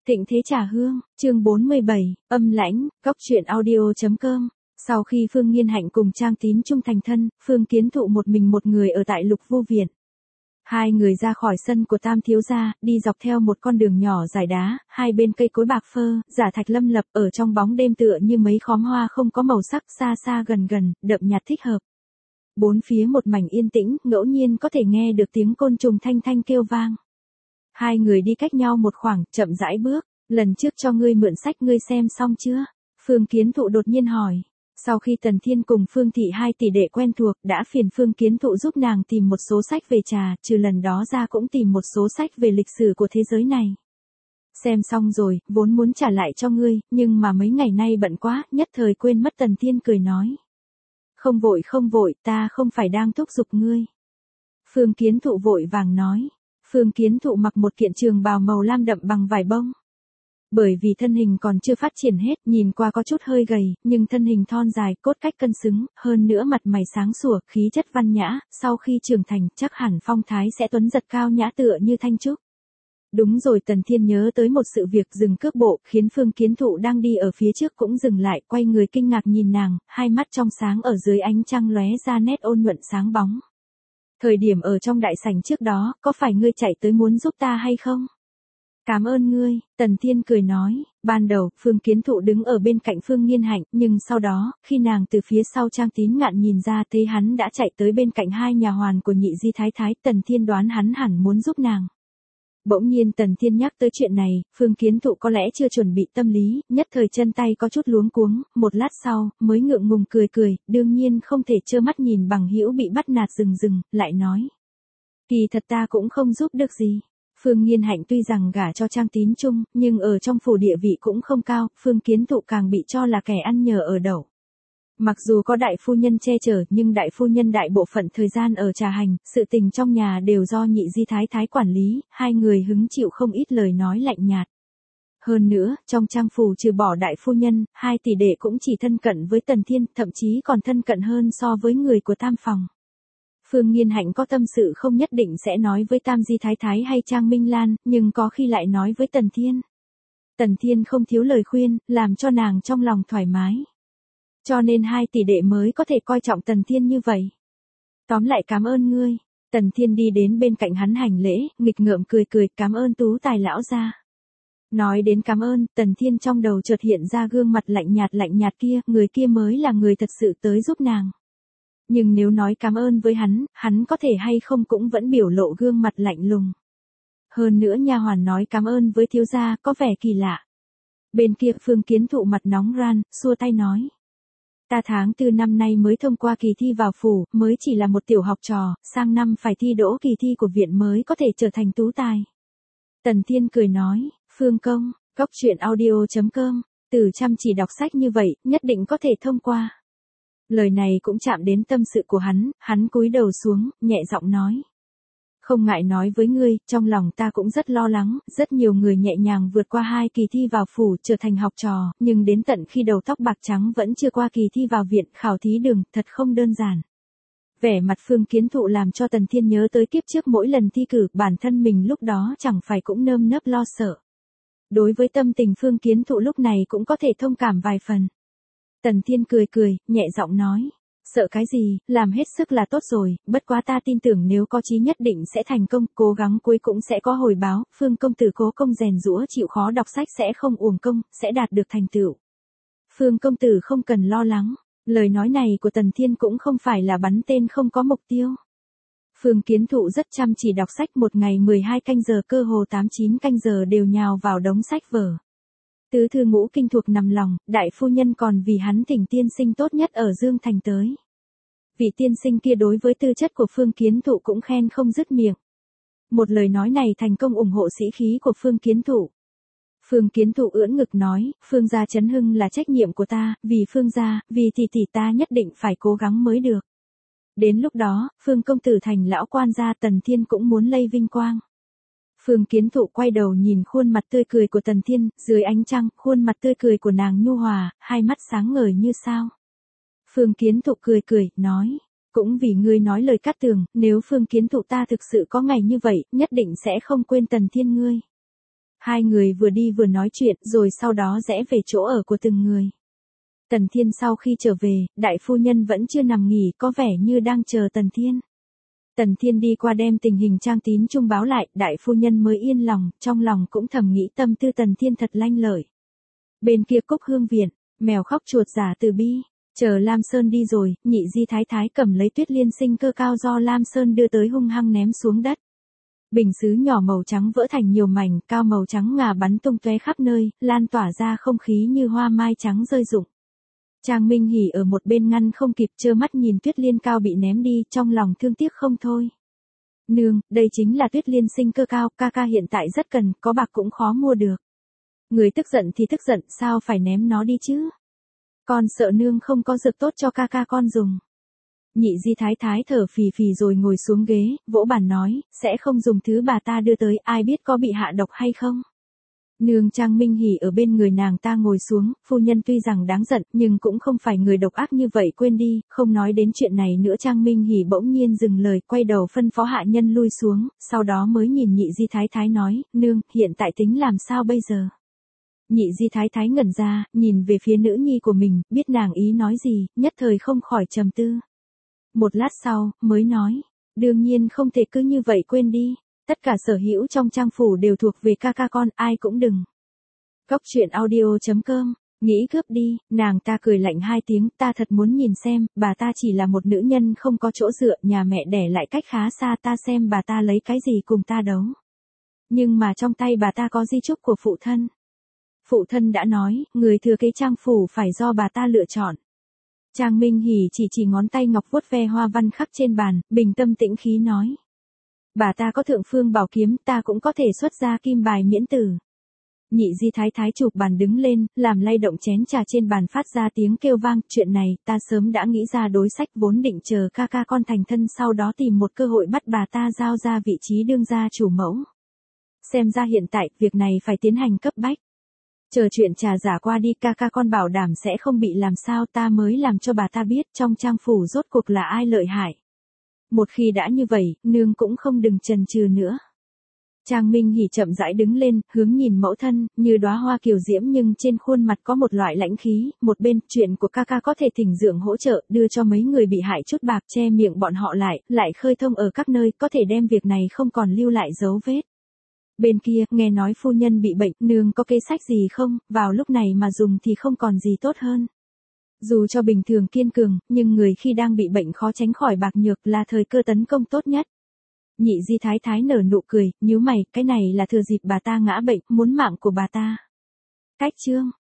Thịnh Thế Trà Hương, chương 47, âm lãnh, góc truyện audio.com. Sau khi Phương Nghiên Hạnh cùng Trang Tín Trung thành thân, Phương Kiến Thụ một mình một người ở tại Lục Vô Viện. Hai người ra khỏi sân của Tam thiếu gia, đi dọc theo một con đường nhỏ dài đá, hai bên cây cối bạc phơ, giả thạch lâm lập, ở trong bóng đêm tựa như mấy khóm hoa không có màu sắc, xa xa gần gần, đậm nhạt thích hợp. Bốn phía một mảnh yên tĩnh, ngẫu nhiên có thể nghe được tiếng côn trùng thanh thanh kêu vang. Hai người đi cách nhau một khoảng, chậm rãi bước. Lần trước cho ngươi mượn sách ngươi xem xong chưa? Phương Kiến Thụ đột nhiên hỏi. Sau khi Tần Thiên cùng Phương Thị hai tỷ đệ quen thuộc, đã phiền Phương Kiến Thụ giúp nàng tìm một số sách về trà, trừ lần đó ra cũng tìm một số sách về lịch sử của thế giới này. Xem xong rồi, vốn muốn trả lại cho ngươi, nhưng mà mấy ngày nay bận quá, nhất thời quên mất. Tần Thiên cười nói. Không vội, ta không phải đang thúc giục ngươi. Phương Kiến Thụ vội vàng nói. Phương Kiến Thụ mặc một kiện trường bào màu lam đậm bằng vải bông. Bởi vì thân hình còn chưa phát triển hết, nhìn qua có chút hơi gầy, nhưng thân hình thon dài, cốt cách cân xứng, hơn nữa mặt mày sáng sủa, khí chất văn nhã, sau khi trưởng thành, chắc hẳn phong thái sẽ tuấn giật cao nhã tựa như thanh trúc. Đúng rồi, Tần Thiên nhớ tới một sự việc, dừng cước bộ, khiến Phương Kiến Thụ đang đi ở phía trước cũng dừng lại, quay người kinh ngạc nhìn nàng, hai mắt trong sáng ở dưới ánh trăng lóe ra nét ôn nhuận sáng bóng. Thời điểm ở trong đại sảnh trước đó, có phải ngươi chạy tới muốn giúp ta hay không? Cảm ơn ngươi, Tần Thiên cười nói. Ban đầu, Phương Kiến Thụ đứng ở bên cạnh Phương Nghiên Hạnh, nhưng sau đó, khi nàng từ phía sau Trang Tín Ngạn nhìn ra thấy hắn đã chạy tới bên cạnh hai nhà hoàn của Nhị Di Thái Thái, Tần Thiên đoán hắn hẳn muốn giúp nàng. Bỗng nhiên Tần Thiên nhắc tới chuyện này, Phương Kiến Thụ có lẽ chưa chuẩn bị tâm lý, nhất thời chân tay có chút luống cuống, một lát sau, mới ngượng ngùng cười, đương nhiên không thể trơ mắt nhìn bằng hữu bị bắt nạt rừng, lại nói. Kỳ thật ta cũng không giúp được gì. Phương Nghiên Hạnh tuy rằng gả cho Trang Tín Trung, nhưng ở trong phủ địa vị cũng không cao, Phương Kiến Thụ càng bị cho là kẻ ăn nhờ ở đậu. Mặc dù có đại phu nhân che chở, nhưng đại phu nhân đại bộ phận thời gian ở trà hành, sự tình trong nhà đều do Nhị Di Thái Thái quản lý, hai người hứng chịu không ít lời nói lạnh nhạt. Hơn nữa, trong trang phủ trừ bỏ đại phu nhân, hai tỷ đệ cũng chỉ thân cận với Tần Thiên, thậm chí còn thân cận hơn so với người của tam phòng. Phương Nghiên Hạnh có tâm sự không nhất định sẽ nói với Tam Di Thái Thái hay Trang Minh Lan, nhưng có khi lại nói với Tần Thiên. Tần Thiên không thiếu lời khuyên, làm cho nàng trong lòng thoải mái. Cho nên hai tỷ đệ mới có thể coi trọng Tần Thiên như vậy. Tóm lại cảm ơn ngươi. Tần Thiên đi đến bên cạnh hắn hành lễ, nghịch ngợm cười, cảm ơn Tú Tài lão gia. Nói đến cảm ơn, Tần Thiên trong đầu chợt hiện ra gương mặt lạnh nhạt kia, người kia mới là người thật sự tới giúp nàng. Nhưng nếu nói cảm ơn với hắn có thể hay không cũng vẫn biểu lộ gương mặt lạnh lùng. Hơn nữa nha hoàn nói cảm ơn với thiếu gia có vẻ kỳ lạ. Bên kia Phương Kiến Thụ mặt nóng ran, xua tay nói. Ta tháng 4 năm nay mới thông qua kỳ thi vào phủ, mới chỉ là một tiểu học trò, sang năm phải thi đỗ kỳ thi của viện mới có thể trở thành tú tài. Tần Thiên cười nói, Phương công, góc truyện audio.com, từ chăm chỉ đọc sách như vậy, nhất định có thể thông qua. Lời này cũng chạm đến tâm sự của hắn cúi đầu xuống, nhẹ giọng nói. Không ngại nói với ngươi, trong lòng ta cũng rất lo lắng, rất nhiều người nhẹ nhàng vượt qua 2 kỳ thi vào phủ trở thành học trò, nhưng đến tận khi đầu tóc bạc trắng vẫn chưa qua kỳ thi vào viện khảo thí đường, thật không đơn giản. Vẻ mặt Phương Kiến Thụ làm cho Tần Thiên nhớ tới kiếp trước mỗi lần thi cử, bản thân mình lúc đó chẳng phải cũng nơm nớp lo sợ. Đối với tâm tình Phương Kiến Thụ lúc này cũng có thể thông cảm vài phần. Tần Thiên cười, nhẹ giọng nói. Sợ cái gì, làm hết sức là tốt rồi, bất quá ta tin tưởng nếu có chí nhất định sẽ thành công, cố gắng cuối cũng sẽ có hồi báo, Phương công tử cố công rèn giũa chịu khó đọc sách sẽ không uổng công, sẽ đạt được thành tựu. Phương công tử không cần lo lắng, lời nói này của Tần Thiên cũng không phải là bắn tên không có mục tiêu. Phương Kiến Thụ rất chăm chỉ đọc sách, một ngày 12 canh giờ, cơ hồ 8-9 canh giờ đều nhào vào đống sách vở. Tứ thư ngũ kinh thuộc nằm lòng, đại phu nhân còn vì hắn thỉnh tiên sinh tốt nhất ở Dương Thành tới. Vị tiên sinh kia đối với tư chất của Phương Kiến Thụ cũng khen không dứt miệng. Một lời nói này thành công ủng hộ sĩ khí của Phương Kiến Thụ. Phương Kiến Thụ ưỡn ngực nói, Phương gia chấn hưng là trách nhiệm của ta, vì Phương gia, vì tỷ ta nhất định phải cố gắng mới được. Đến lúc đó, Phương công tử thành lão quan gia, Tần Thiên cũng muốn lây vinh quang. Phương Kiến Thụ quay đầu nhìn khuôn mặt tươi cười của Tần Thiên, dưới ánh trăng, khuôn mặt tươi cười của nàng nhu hòa, hai mắt sáng ngời như sao. Phương Kiến Thụ cười, nói, cũng vì ngươi nói lời cát tường, nếu Phương Kiến Thụ ta thực sự có ngày như vậy, nhất định sẽ không quên Tần Thiên ngươi. Hai người vừa đi vừa nói chuyện rồi sau đó rẽ về chỗ ở của từng người. Tần Thiên sau khi trở về, đại phu nhân vẫn chưa nằm nghỉ, có vẻ như đang chờ Tần Thiên. Tần Thiên đi qua đem tình hình Trang Tín Trung báo lại, đại phu nhân mới yên lòng, trong lòng cũng thầm nghĩ tâm tư Tần Thiên thật lanh lợi. Bên kia Cúc Hương viện, mèo khóc chuột giả từ bi, chờ Lam Sơn đi rồi, Nhị Di Thái Thái cầm lấy Tuyết Liên Sinh Cơ cao do Lam Sơn đưa tới hung hăng ném xuống đất. Bình sứ nhỏ màu trắng vỡ thành nhiều mảnh, cao màu trắng ngà bắn tung tóe khắp nơi, lan tỏa ra không khí như hoa mai trắng rơi rụng. Trang Minh Hỉ ở một bên ngăn không kịp, trơ mắt nhìn Tuyết Liên cao bị ném đi, trong lòng thương tiếc không thôi. Nương, đây chính là Tuyết Liên Sinh Cơ cao, ca ca hiện tại rất cần, có bạc cũng khó mua được. Người tức giận thì tức giận, sao phải ném nó đi chứ? Con sợ nương không có dược tốt cho ca ca con dùng. Nhị Di Thái Thái thở phì phì rồi ngồi xuống ghế, vỗ bàn nói, sẽ không dùng thứ bà ta đưa tới, ai biết có bị hạ độc hay không. Nương. Trang Minh Hỉ ở bên người nàng ta ngồi xuống, phu nhân tuy rằng đáng giận, nhưng cũng không phải người độc ác như vậy, quên đi, không nói đến chuyện này nữa. Trang Minh Hỉ bỗng nhiên dừng lời, quay đầu phân phó hạ nhân lui xuống, sau đó mới nhìn Nhị Di Thái Thái nói, nương, hiện tại tính làm sao bây giờ? Nhị Di Thái Thái ngẩn ra, nhìn về phía nữ nhi của mình, biết nàng ý nói gì, nhất thời không khỏi trầm tư. Một lát sau, mới nói, đương nhiên không thể cứ như vậy quên đi, tất cả sở hữu trong Trang phủ đều thuộc về ca ca con, ai cũng đừng. Cóc truyện audio.com, nghĩ cướp đi, nàng ta cười lạnh hai tiếng, ta thật muốn nhìn xem, bà ta chỉ là một nữ nhân không có chỗ dựa, nhà mẹ đẻ lại cách khá xa, ta xem bà ta lấy cái gì cùng ta đấu. Nhưng mà trong tay bà ta có di chúc của phụ thân. Phụ thân đã nói, người thừa kế Trang phủ phải do bà ta lựa chọn. Trang Minh Hỉ chỉ ngón tay ngọc vuốt ve hoa văn khắc trên bàn, bình tâm tĩnh khí nói. Bà ta có thượng phương bảo kiếm, ta cũng có thể xuất ra kim bài miễn tử. Nhị Di Thái Thái chụp bàn đứng lên, làm lay động chén trà trên bàn phát ra tiếng kêu vang, chuyện này, ta sớm đã nghĩ ra đối sách, vốn định chờ ca ca con thành thân sau đó tìm một cơ hội bắt bà ta giao ra vị trí đương gia chủ mẫu. Xem ra hiện tại, việc này phải tiến hành cấp bách. Chờ chuyện trà giả qua đi, ca ca con bảo đảm sẽ không bị làm sao, ta mới làm cho bà ta biết trong Trang phủ rốt cuộc là ai lợi hại. Một khi đã như vậy, nương cũng không đừng chần chừ nữa. Trang Minh Hỉ chậm rãi đứng lên, hướng nhìn mẫu thân, như đóa hoa kiều diễm nhưng trên khuôn mặt có một loại lãnh khí, một bên, chuyện của ca ca có thể thỉnh dưỡng hỗ trợ, đưa cho mấy người bị hại chút bạc che miệng bọn họ lại khơi thông ở các nơi, có thể đem việc này không còn lưu lại dấu vết. Bên kia, nghe nói phu nhân bị bệnh, nương có kế sách gì không, vào lúc này mà dùng thì không còn gì tốt hơn. Dù cho bình thường kiên cường, nhưng người khi đang bị bệnh khó tránh khỏi bạc nhược, là thời cơ tấn công tốt nhất. Nhị Di Thái Thái nở nụ cười, nhíu mày, cái này là thừa dịp bà ta ngã bệnh, muốn mạng của bà ta. Cách chương